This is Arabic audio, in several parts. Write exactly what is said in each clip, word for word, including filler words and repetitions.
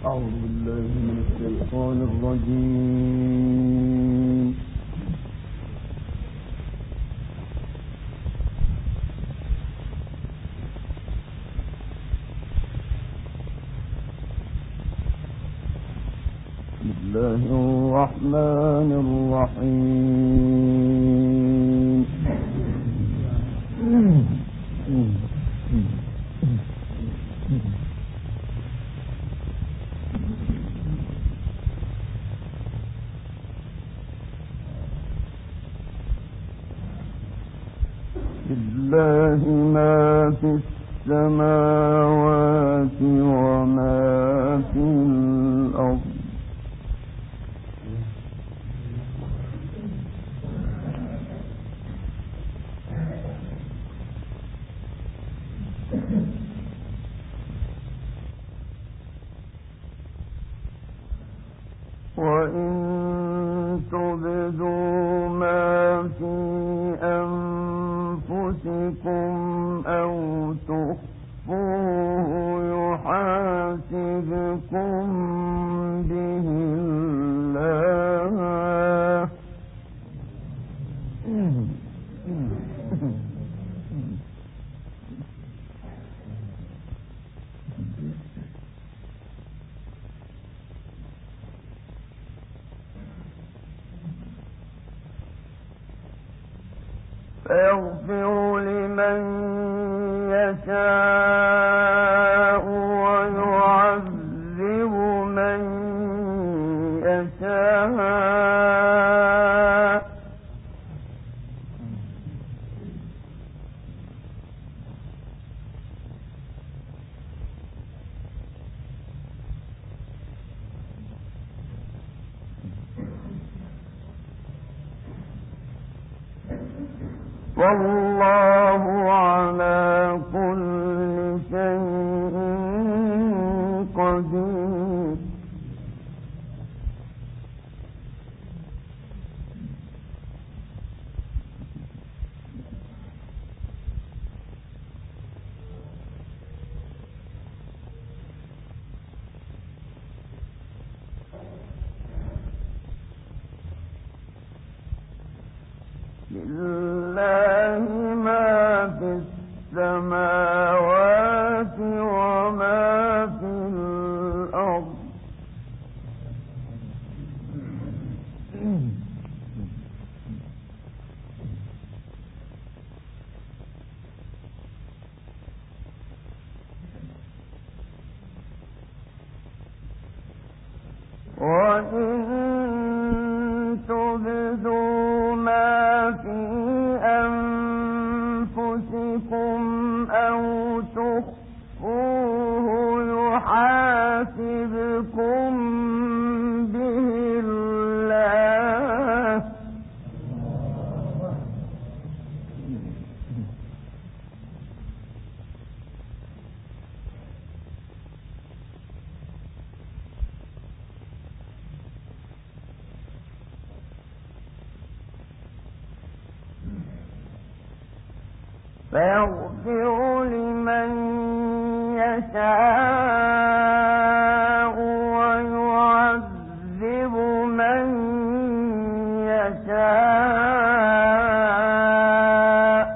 أعوذ بالله من الشيطان الرجيم. بسم الله الرحمن الرحيم. لله ما في السماوات وما في الأرض وإن تبدوا ما في أنفسكم أو تخفوه يحاسبكم به الله فيغفر لمن يشاء ويعذب من يشاء والله على كل شيء قدير. لله ما في السماوات وما في الأرض وإن تبدوا ما في أنفسكم أو تخفوه يحاسبكم به الله فيغفر لمن يشاء ويعذب من يشاء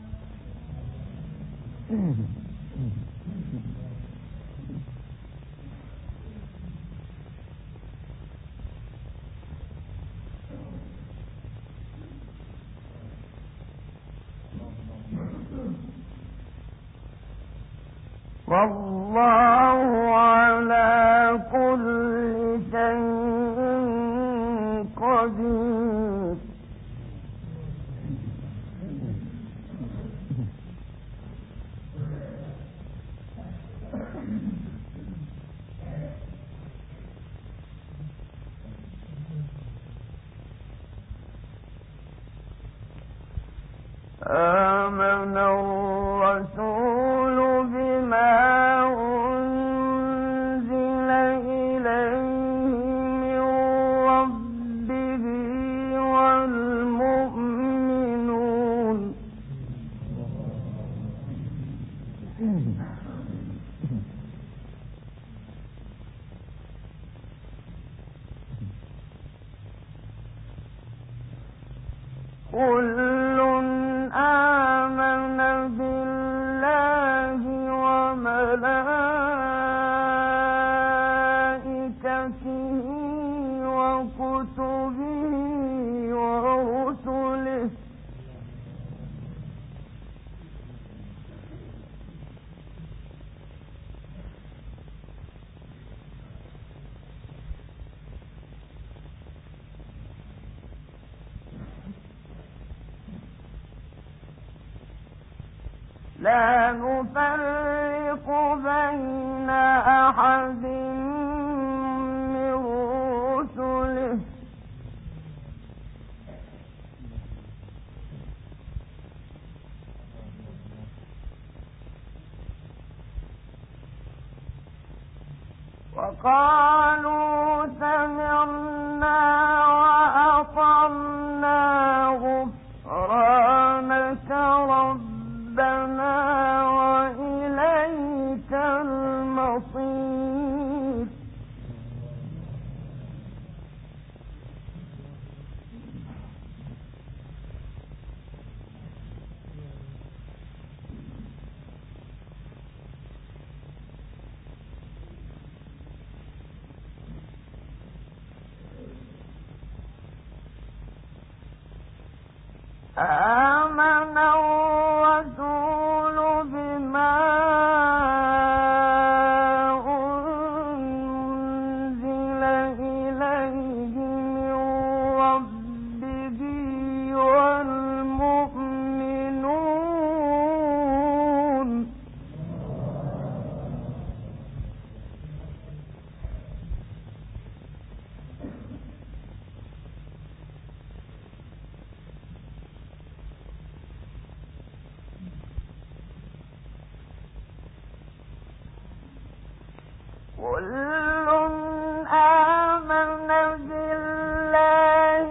والله على كل شيء قدير. آمن الرسول بما أنزل كل آمن بالله وملائكته وكتبه ورسله لا نفرق بين أحد من رسله وقالوا سمعنا وأطعنا غفرانك ربنا وإليك المصير آمن الرسول بما أنزل إليه من ربه والمؤمنون كل آمن بالله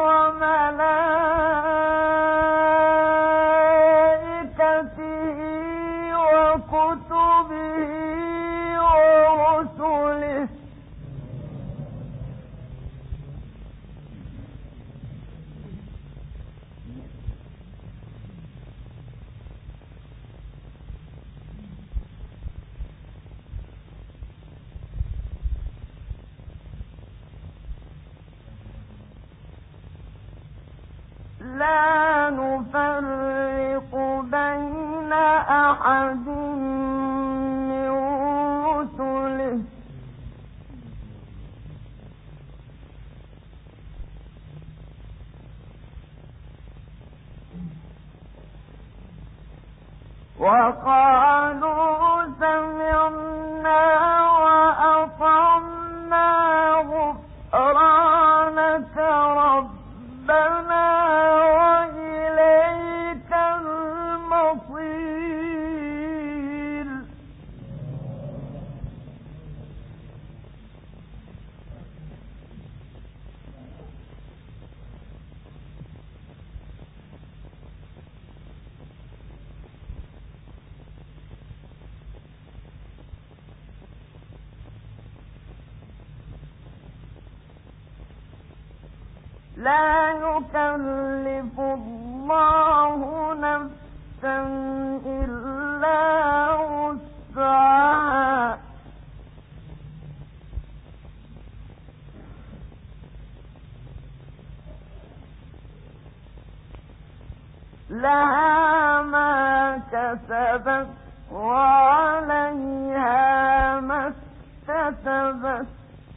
وملائكته وكتبه ورسله لا نفرق بين أحد من رسله وقالوا سمعنا وأطعنا غفرانك ربنا وإليك المصير لا يكلف الله نفسا إلا وسعها لها ما كسبت وعليها ما اكتسبت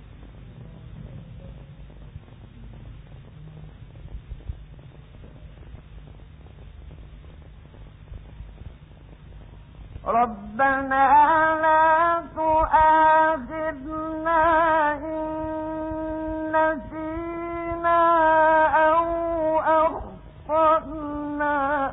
ربنا لا تؤاخذنا إن نسينا أو أخطأنا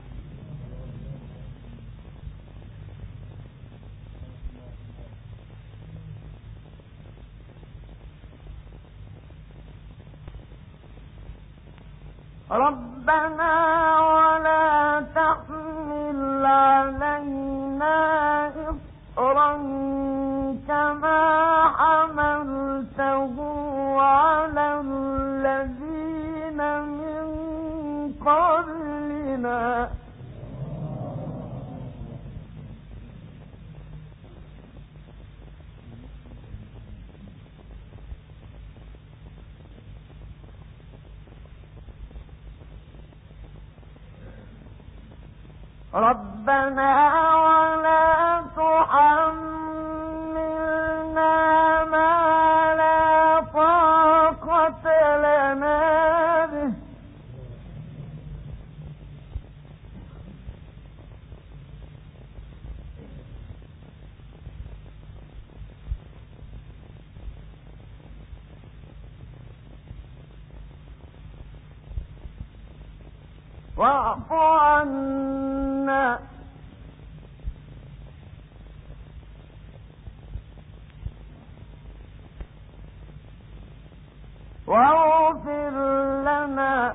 ربنا ولا تحمل علينا إصرا كما حملته على الذين من ربنا ولا تحملنا ما لا طاقة لنا به واعف عنا واغفر لنا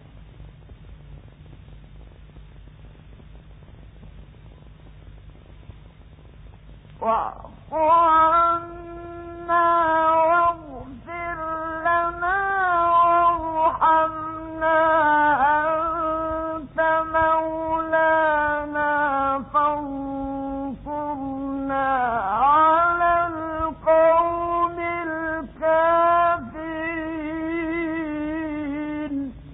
واعف عنا واغفر لنا وارحمنا أنت مولانا فانصرنا على القوم الكافرين.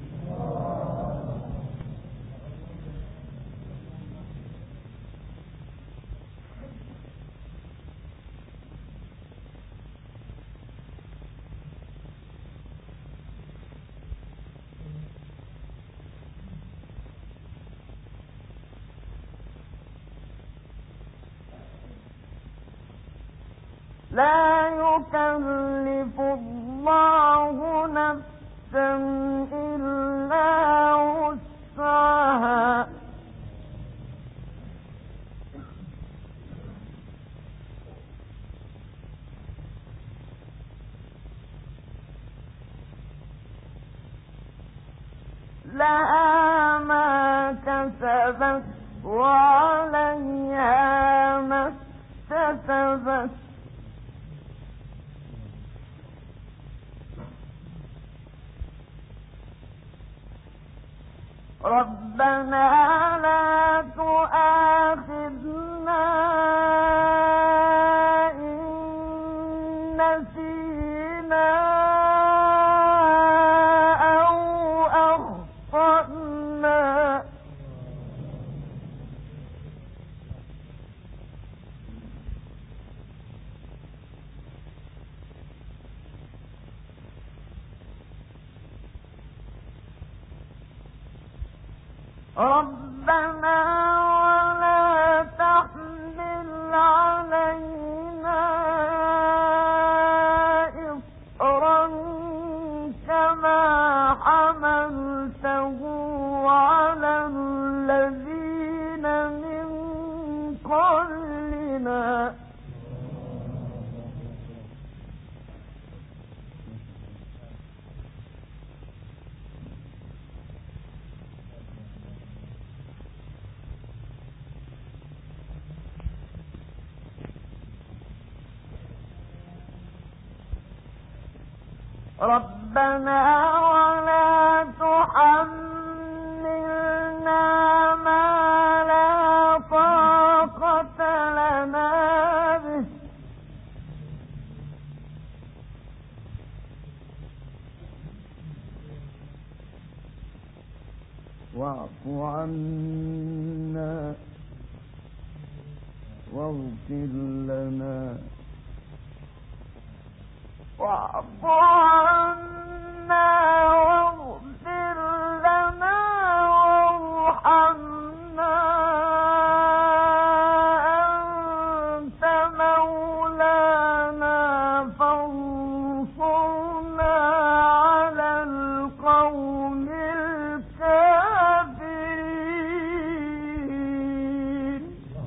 لا يكلف الله نفسا إلا وسعها لها ما كسبت وعليها ما اكتسبت ربنا لا تؤاخذنا إن نسينا أو أخطأنا ربنا ولا تحمل علينا إصرا كما حملته على الذين من قبلنا ربنا ولا تحملنا ما لا طاقة لنا به واعف عنا واغفر لنا واعف عنا واغفر لنا وارحمنا أنت مولانا فانصرنا على القوم الكافرين.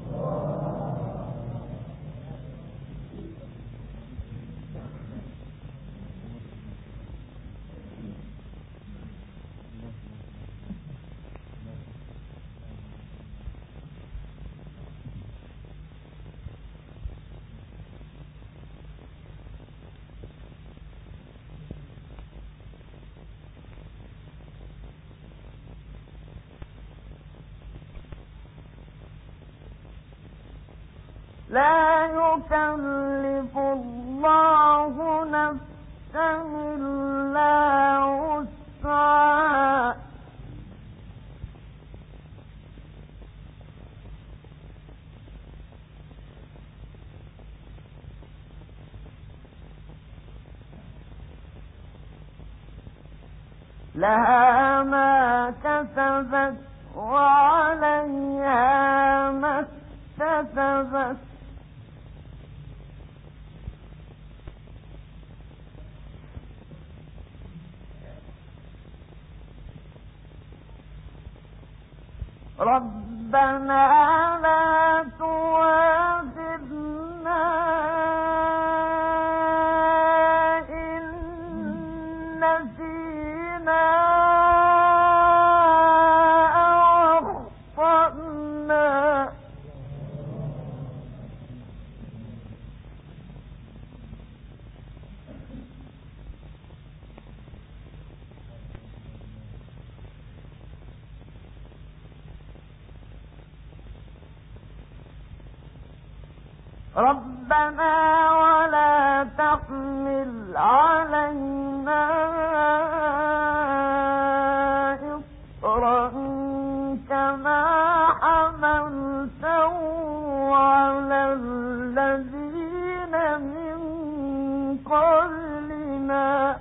لا يكلف الله نفسا إلا وسعها لها ما كسبت وعليها ما اكتسبت. ربنا لا تؤاخذنا إن نسينا أو أخطأنا. ربنا ولا تحمل علينا إصرا كما حملته على الذين من قبلنا.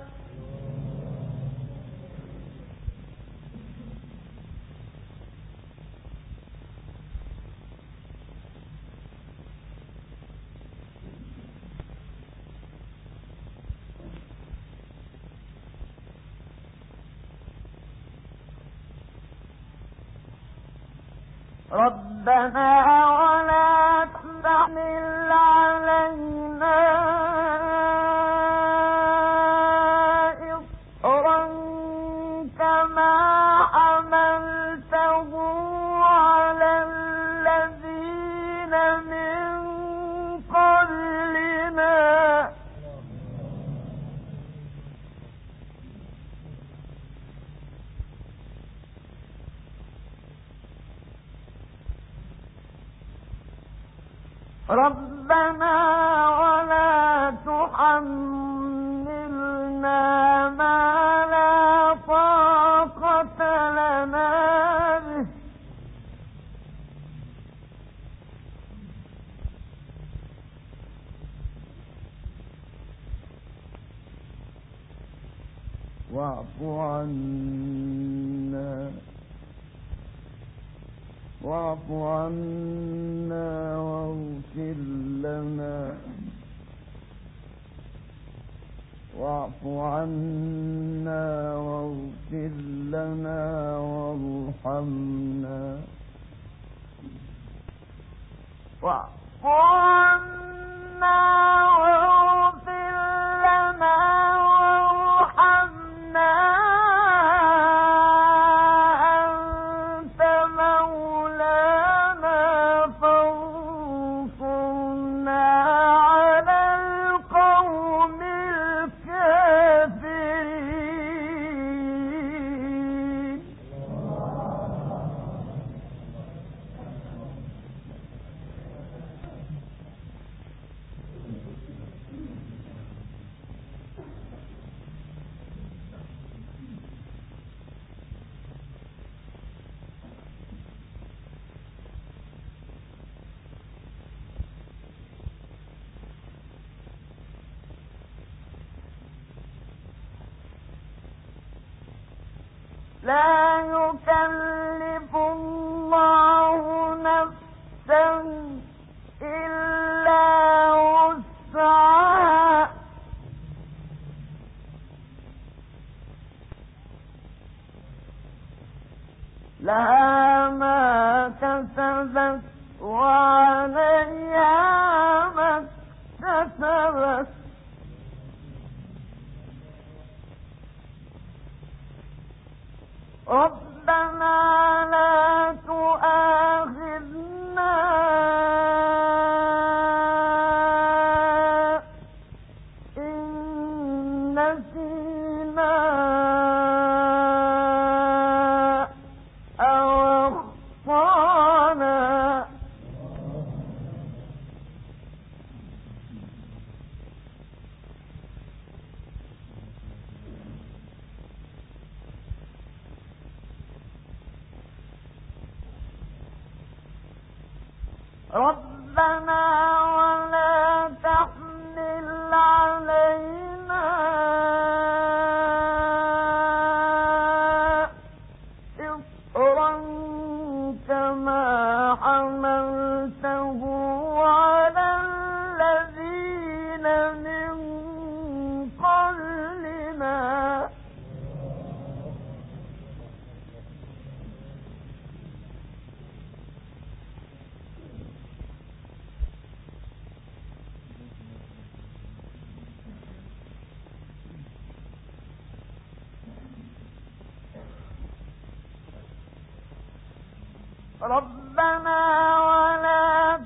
ربنا ولا تحمل علينا إصرا كما حملته على الذين من قبلنا. ربنا ولا تحملنا ما لا طاقة لنا به واعف عنا واعف عنا واغفر لنا واعف عنا واغفر لنا وارحمنا واعف عنا واغفر لنا وارحمنا لا يكلف الله نفسا إلا وسعها لها ما كسبت وعليها ما اكتسبت. ربنا لا تؤاخذنا إن نسينا أو أخطأنا. ربنا ولا تحمل علينا ربنا ولا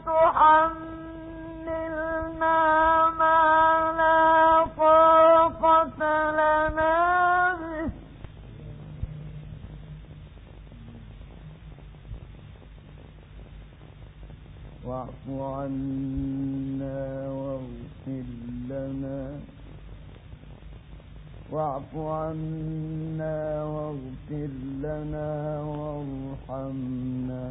تحملنا ما لا طاقة لنا به واعف عنا واغفر لنا واعف عنا واغفر لنا وارحمنا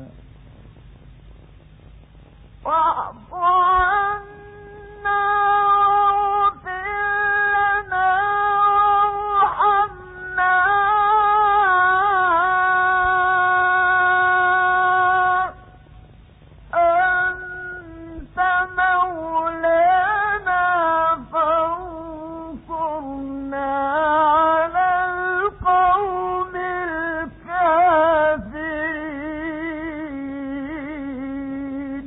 واعف عنا واغفر لنا وارحمنا أنت مولانا فانصرنا على القوم الكافرين.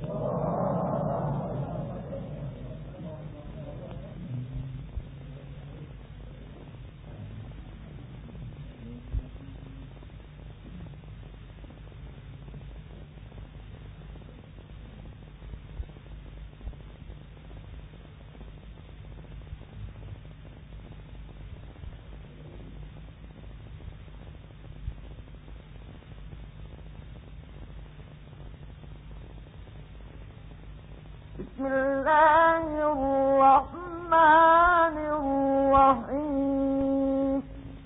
بسم الله الرحمن الرحيم.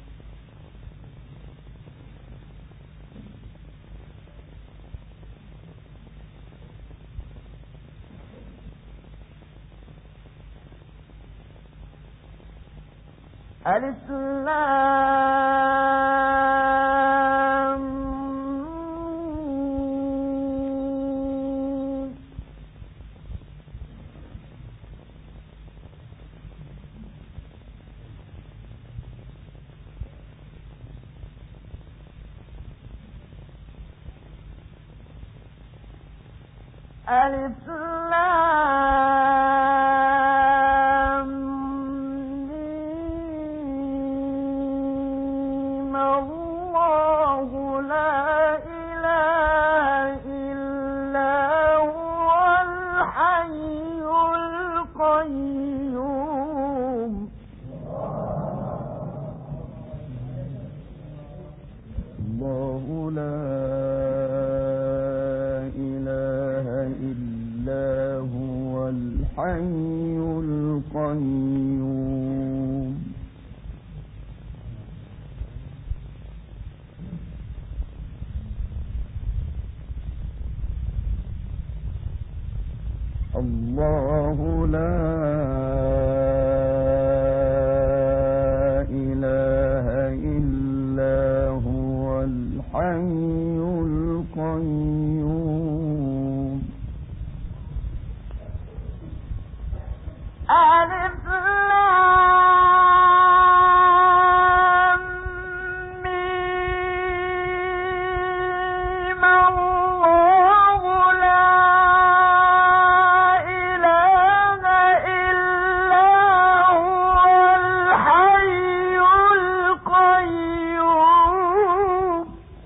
ألف لام ميم. ألف لام ميم. الله لا إله إلا هو الحي القيوم. الله لا الحي القيوم. الله لا إله إلا هو الحي القيوم. ألف لام ميم. الله لا إله إلا هو الحي القيوم.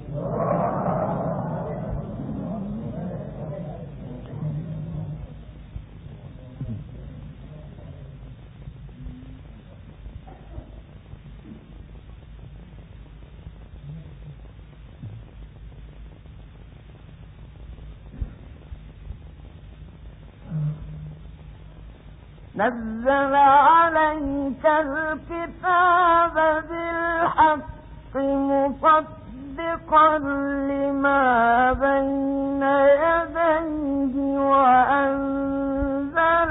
نزل عليك الكتاب بالحق مصدقا لما بين يديه وأنزل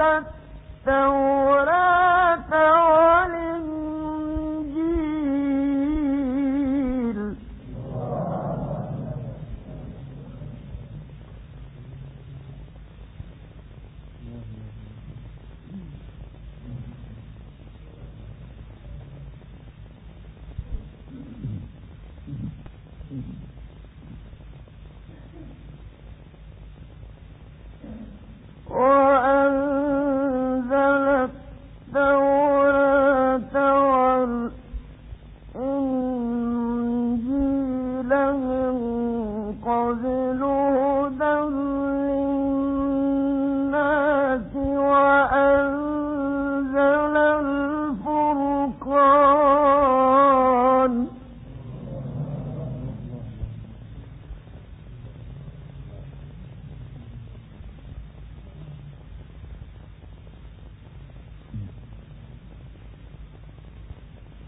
التوراة والإنجيل. وأنزل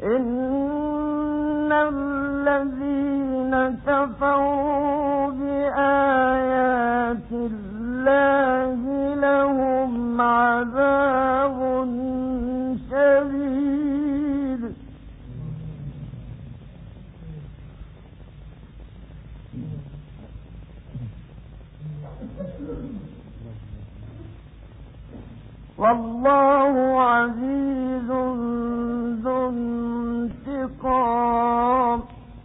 إن الذين كفروا بآيات الله لهم عذاب شديد والله عزيز ذو انتقام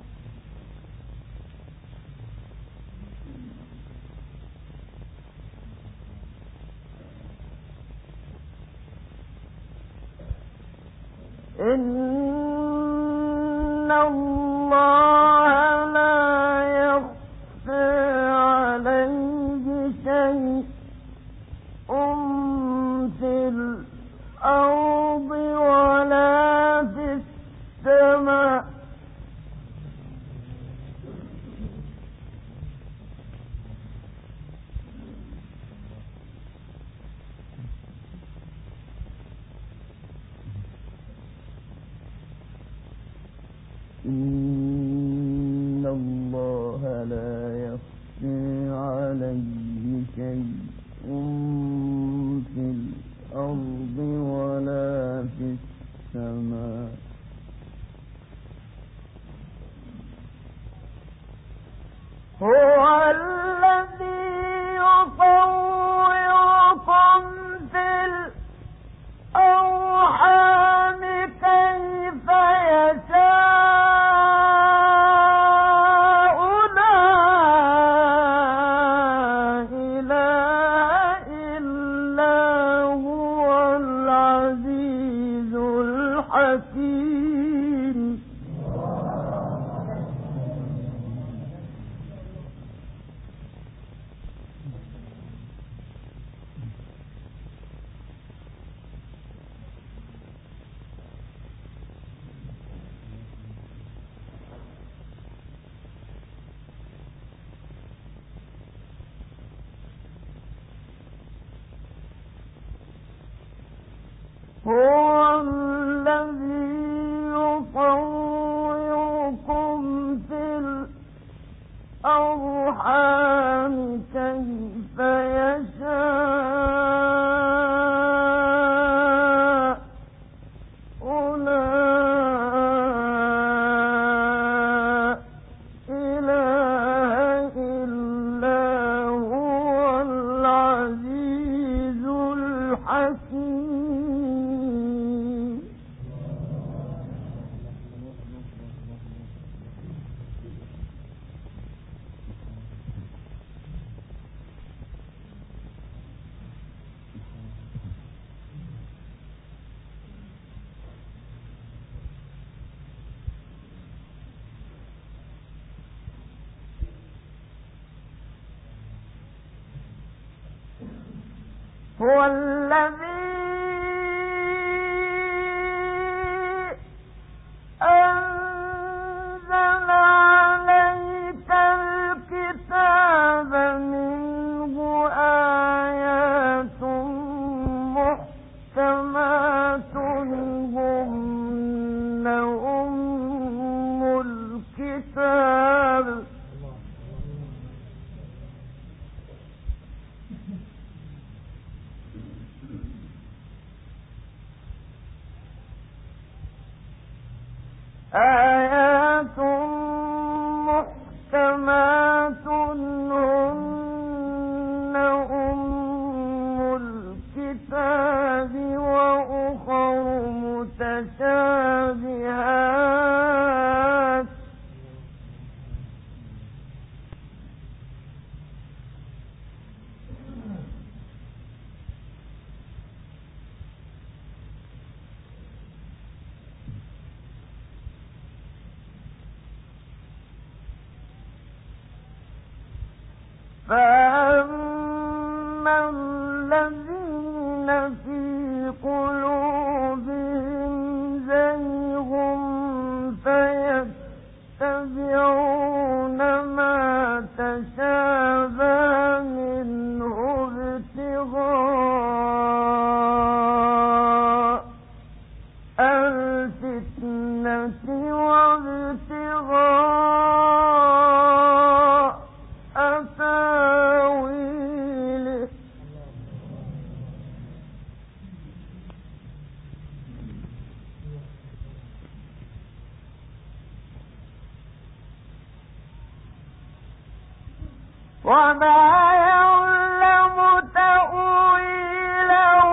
إن الله لا يخفى عليه شيء في الأرض ولا في السماء إن الله لا يخفى عليه شيء في الأرض ولا في السماء هو الذي يصوركم في الأرحام كيف يشاء لا إله إلا هو العزيز الحكيم هو الذي يصوركم في الأرحام كيف يشاء لا إله إلا هو العزيز الحكيم هو الذي أنزل عليك الكتاب منه آيات محكمات هن أم الكتاب آيات محكمات هن أم الكتاب وأخر متشابهات فأما الذين في قلوبهم زيغ فيتبعون ما تشابه منه ابتغاء الفتنة وما يعلم تأويله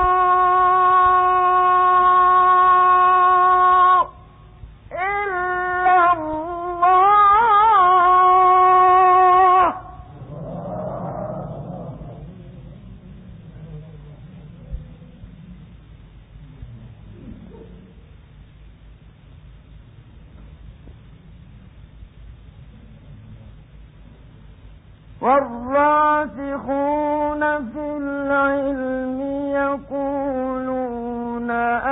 إلا الله. والراسخون في العلم يقولون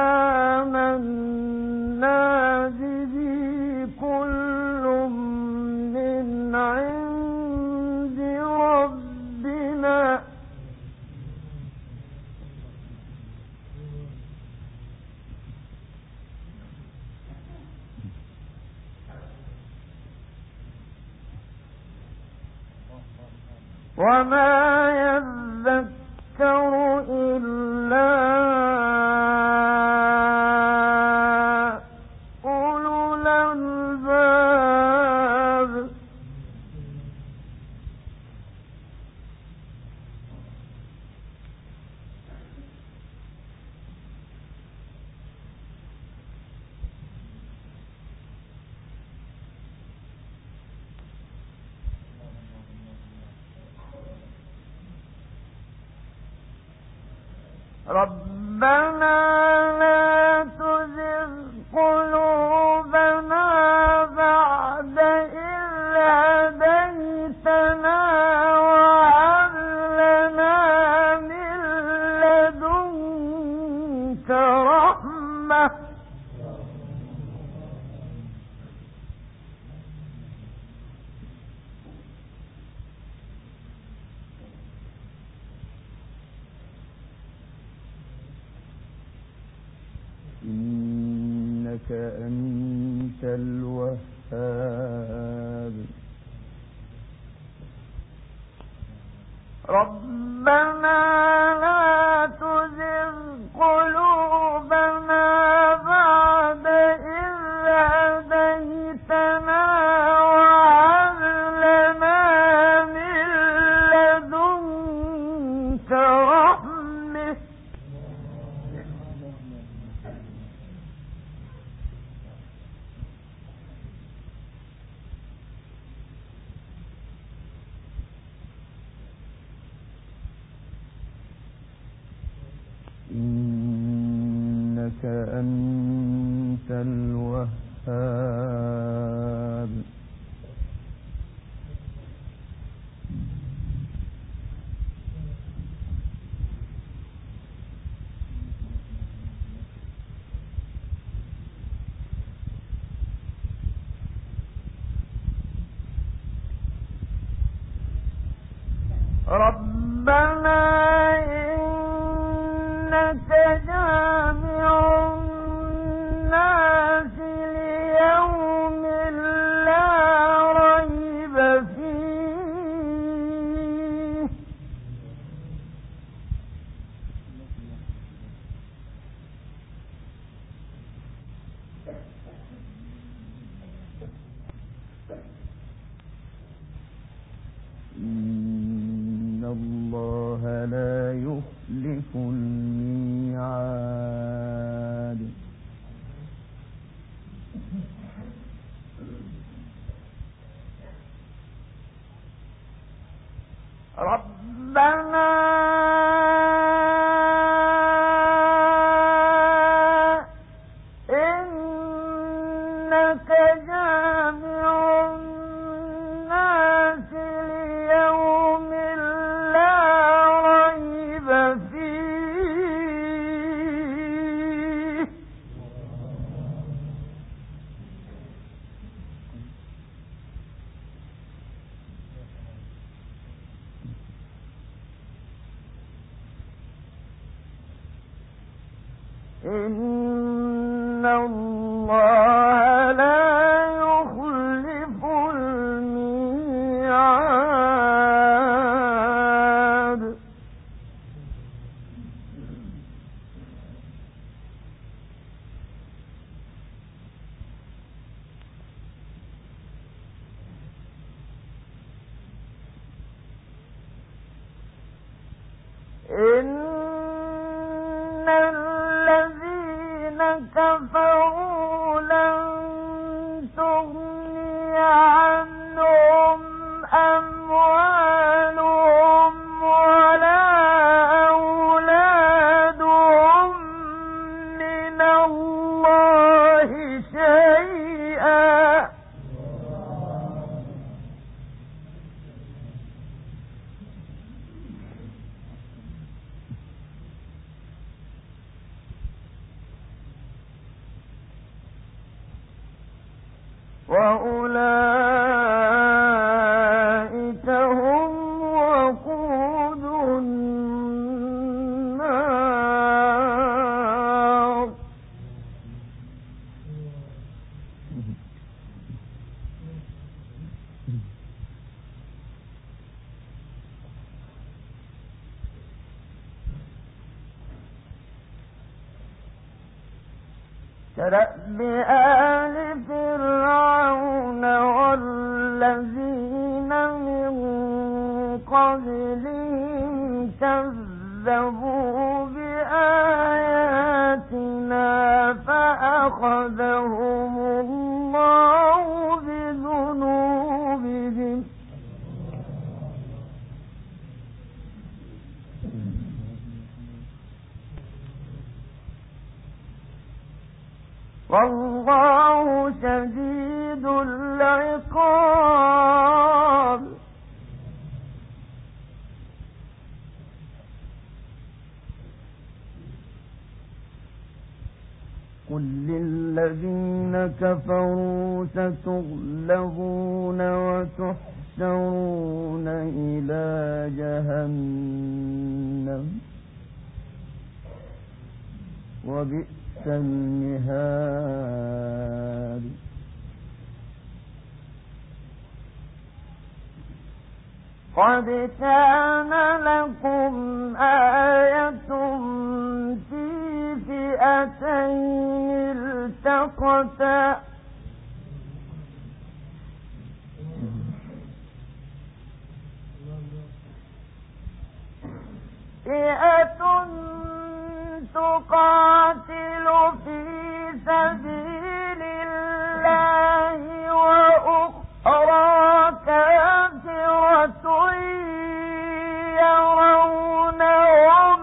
آمنا به كل من عند ربنا وما يذكر إلا أولو الألباب. ربنا لا تزغ قلوبنا بعد إذ هديتنا وهب لنا من لدنك رحمة إنك أنت الوهاب. ربنا لا تزغ قلوبنا بعد إذ هديتنا وهب لنا من لدنك رحمة إنك أنت الوهاب. ربنا إنك جامع الناس ليوم لا ريب فيه إن الله لا يخلف الميعاد. ربنا إنك جامع الناس ليوم لا ريب فيه إن الله لا يخلف الميعاد. إن الذين كفروا لن تغني عنهم أموالهم ولا أولادهم من الله شيئا وأولئك هم وقود النار كدأب آل فرعون والذين من قبلهم كذبوا بآياتنا فأخذهم الله بذنوبهم والله شديد العقاب قل للذين كفروا ستغلبون وتحشرون إلى جهنم وبئس المهاد قد كان لكم آية في فئتين التقتا فئة تقاتل في سبيل الله وأخرى كافرة يرونهم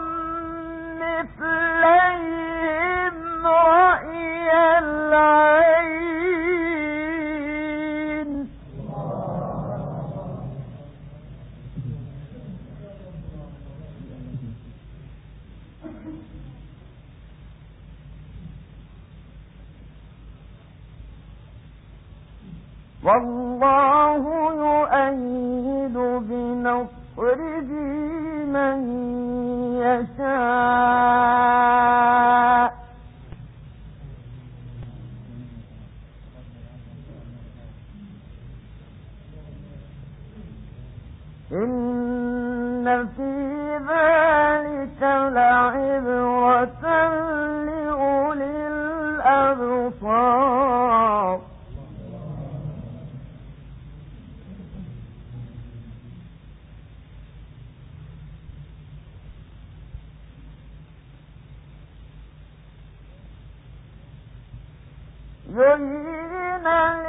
مثليهم رأي العين والله يؤيد بنصره من يشاء إن في ذلك لعبرة لأولي الأبصار زين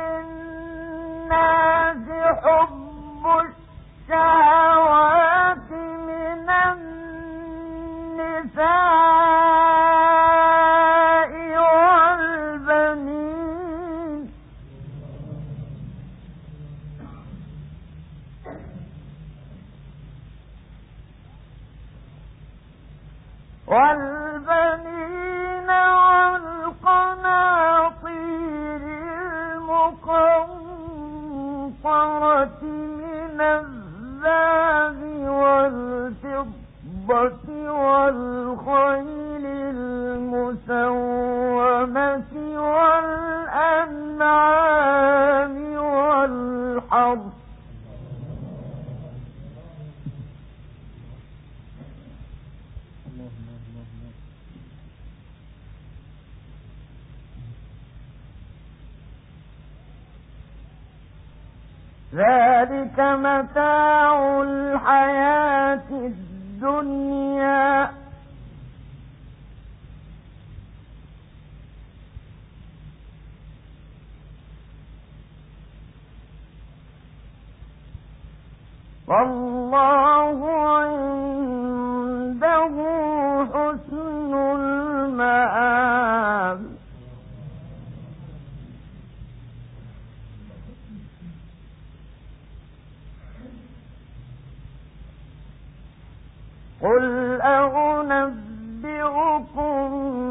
للناس حب الشهوات من النساء والبنين والبنين والقناطير المقنطرة من الذهب والفضة والخيل المسومة والأنعام والحرث ذلك متاع الحياة الدنيا الدنيا والله عنده حسن المآب قل أنبئكم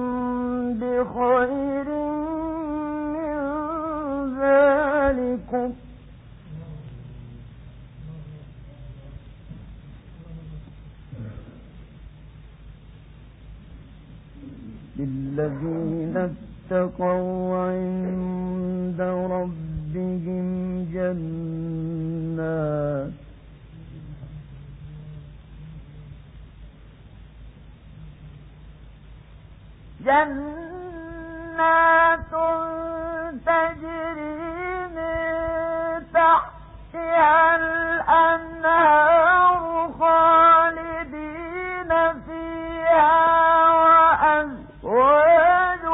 بخير من ذلكم للذين اتقوا عند ربهم جنات جنات تجري من تحتها الأنهار خالدين فيها وأزواج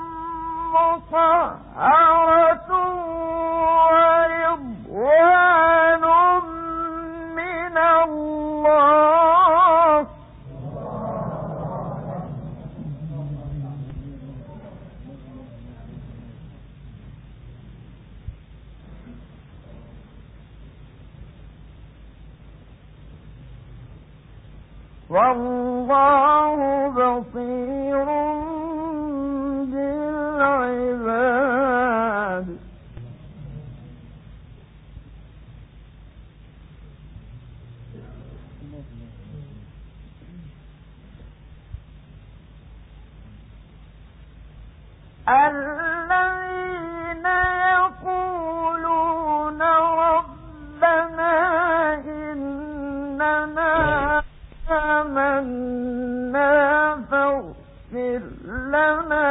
مطهرة ورضوان من الله والله بصير بالعباد الذين يقولون ربنا إننا آمنا فاغفر لنا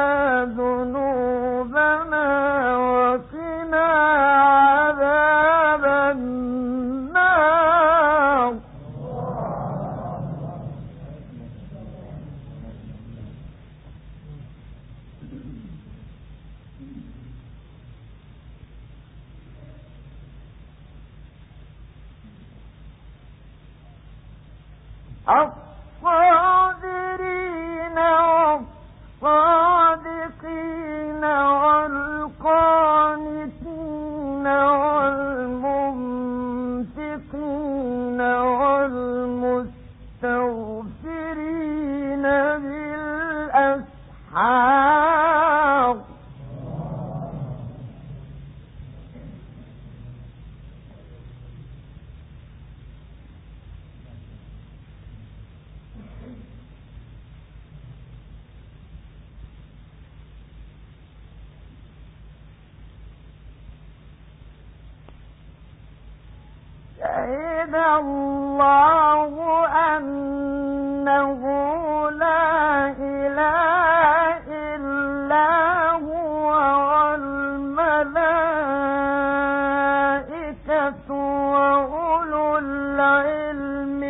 ذنوبنا وقنا عذاب النار الصابرين والصادقين والقانتين والمنفقين والمستغفرين بالأسحار شهد الله أنه لا إله إلا هو والملائكة وأولو العلم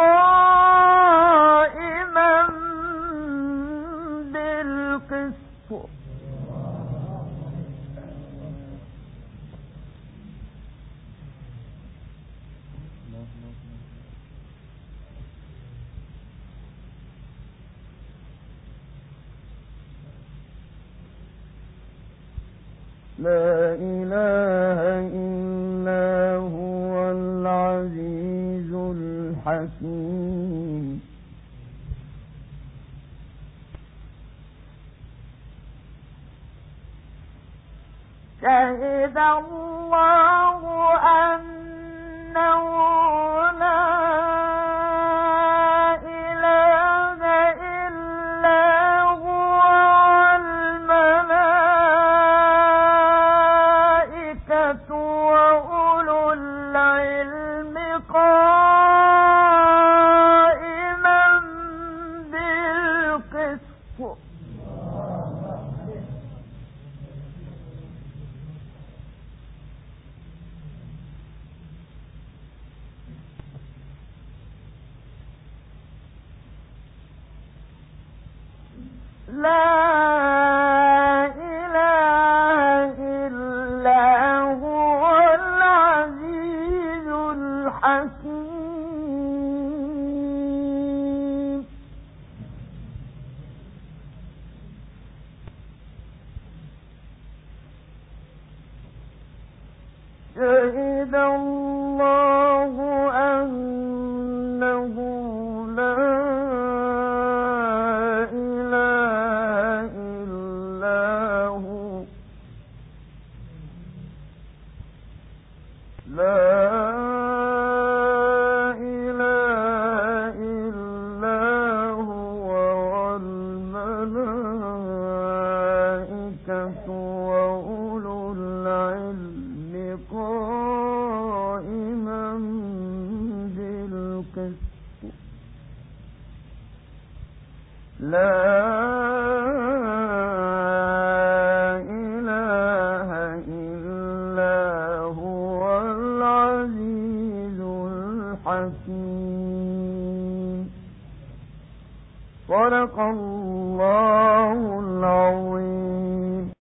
قائما بالقسط لا إله إلا هو العزيز الحكيم شهد الله أنه لا إله إلا هو والملائكة وأولو العلم قائما بالقسط لا إله إلا هو العزيز الحكيم. شهد الله أنه لا إله إلا هو لا إله إلا هو والملائكة وأولو العلم قائما بالقسط لا إله إلا هو العزيز الحكيم. صدق الله العظيم.